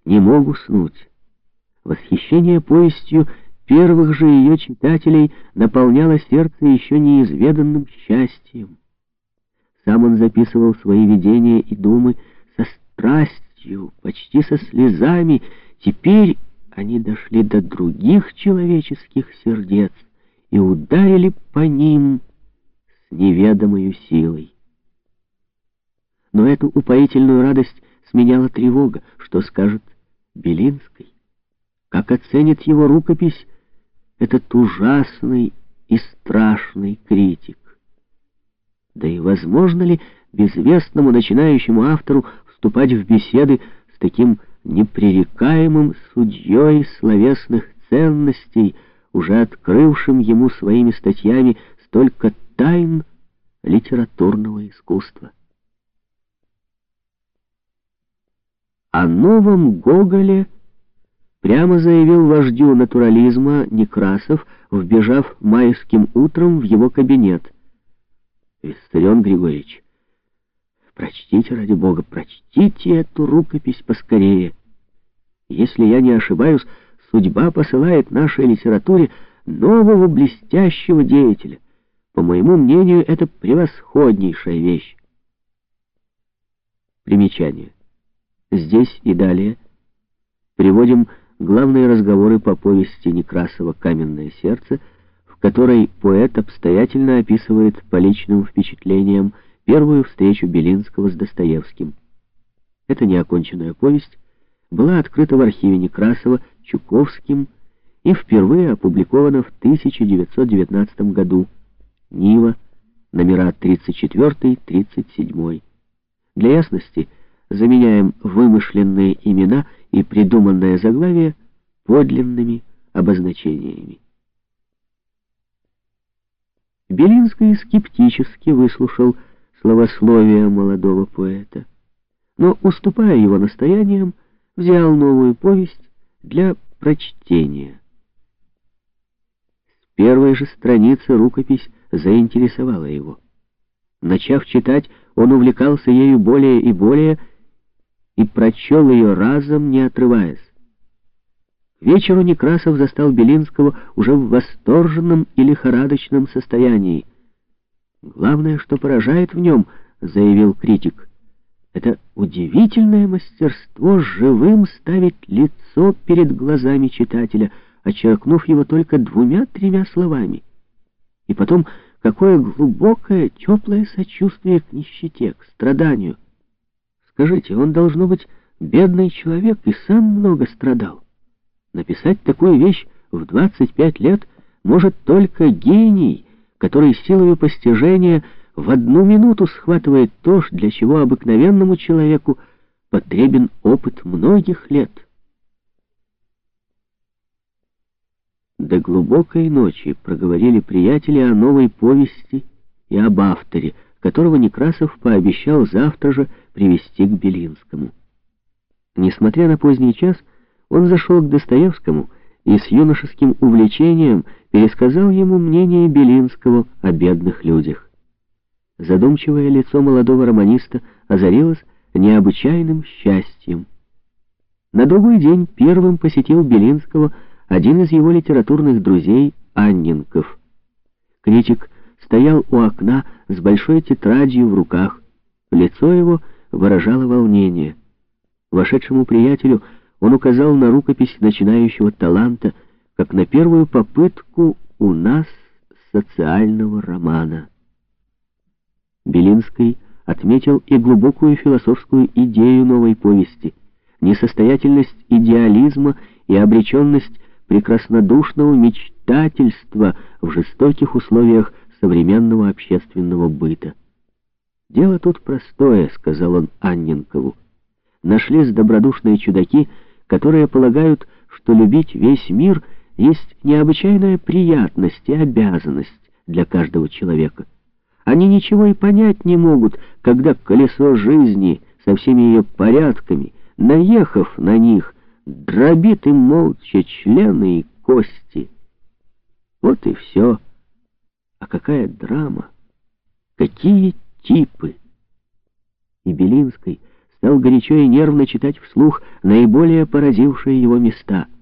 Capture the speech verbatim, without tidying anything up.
не мог уснуть. Восхищение повестью первых же ее читателей наполняло сердце еще неизведанным счастьем. Сам он записывал свои видения и думы со страстью, почти со слезами. Теперь они дошли до других человеческих сердец и ударили по ним с неведомой силой. Но эту упоительную радость сменяла тревога. Что скажет Белинский? Как оценит его рукопись этот ужасный и страшный критик? Да и возможно ли безвестному начинающему автору вступать в беседы с таким непререкаемым судьей словесных ценностей, уже открывшим ему своими статьями столько тайн литературного искусства? О новом Гоголе прямо заявил вождю натурализма Некрасов, вбежав майским утром в его кабинет. «Виссарион Григорьевич, прочтите, ради бога, прочтите эту рукопись поскорее. Если я не ошибаюсь, судьба посылает нашей литературе нового блестящего деятеля. По моему мнению, это превосходнейшая вещь». Примечание. Здесь и далее приводим главные разговоры по повести Некрасова «Каменное сердце», в которой поэт обстоятельно описывает по личным впечатлениям первую встречу Белинского с Достоевским. Эта неоконченная повесть была открыта в архиве Некрасова Чуковским и впервые опубликована в тысяча девятьсот девятнадцатом году. Нива, номера тридцать четыре — тридцать семь. Для ясности заменяем вымышленные имена и придуманное заглавие подлинными обозначениями. Белинский скептически выслушал словословие молодого поэта, но, уступая его настояниям, взял новую повесть для прочтения. С первой же страницы рукопись заинтересовала его. Начав читать, он увлекался ею более и более и прочел ее разом, не отрываясь. К вечеру Некрасов застал Белинского уже в восторженном и лихорадочном состоянии. «Главное, что поражает в нем, — заявил критик, — это удивительное мастерство живым ставить лицо перед глазами читателя, очеркнув его только двумя-тремя словами. И потом, какое глубокое, теплое сочувствие к нищете, к страданию. Скажите, он, должно быть, бедный человек и сам много страдал. Написать такую вещь в двадцать пять лет может только гений, который силою постижения в одну минуту схватывает то, для чего обыкновенному человеку потребен опыт многих лет». До глубокой ночи проговорили приятели о новой повести и об авторе, которого Некрасов пообещал завтра же привести к Белинскому. Несмотря на поздний час, он зашел к Достоевскому и с юношеским увлечением пересказал ему мнение Белинского о бедных людях. Задумчивое лицо молодого романиста озарилось необычайным счастьем. На другой день первым посетил Белинского один из его литературных друзей, Анненков. Критик стоял у окна с большой тетрадью в руках. Лицо его выражало волнение. Вошедшему приятелю он указал на рукопись начинающего таланта, как на первую попытку у нас социального романа. Белинский отметил и глубокую философскую идею новой повести, несостоятельность идеализма и обреченность прекраснодушного мечтательства в жестоких условиях современного общественного быта. «Дело тут простое», — сказал он Анненкову. «Нашлись добродушные чудаки, которые полагают, что любить весь мир есть необычайная приятность и обязанность для каждого человека. Они ничего и понять не могут, когда колесо жизни со всеми ее порядками, наехав на них, дробит им молча члены и кости. Вот и все. А какая драма! Какие типы!» И Белинский, стал горячо и нервно читать вслух наиболее поразившие его места —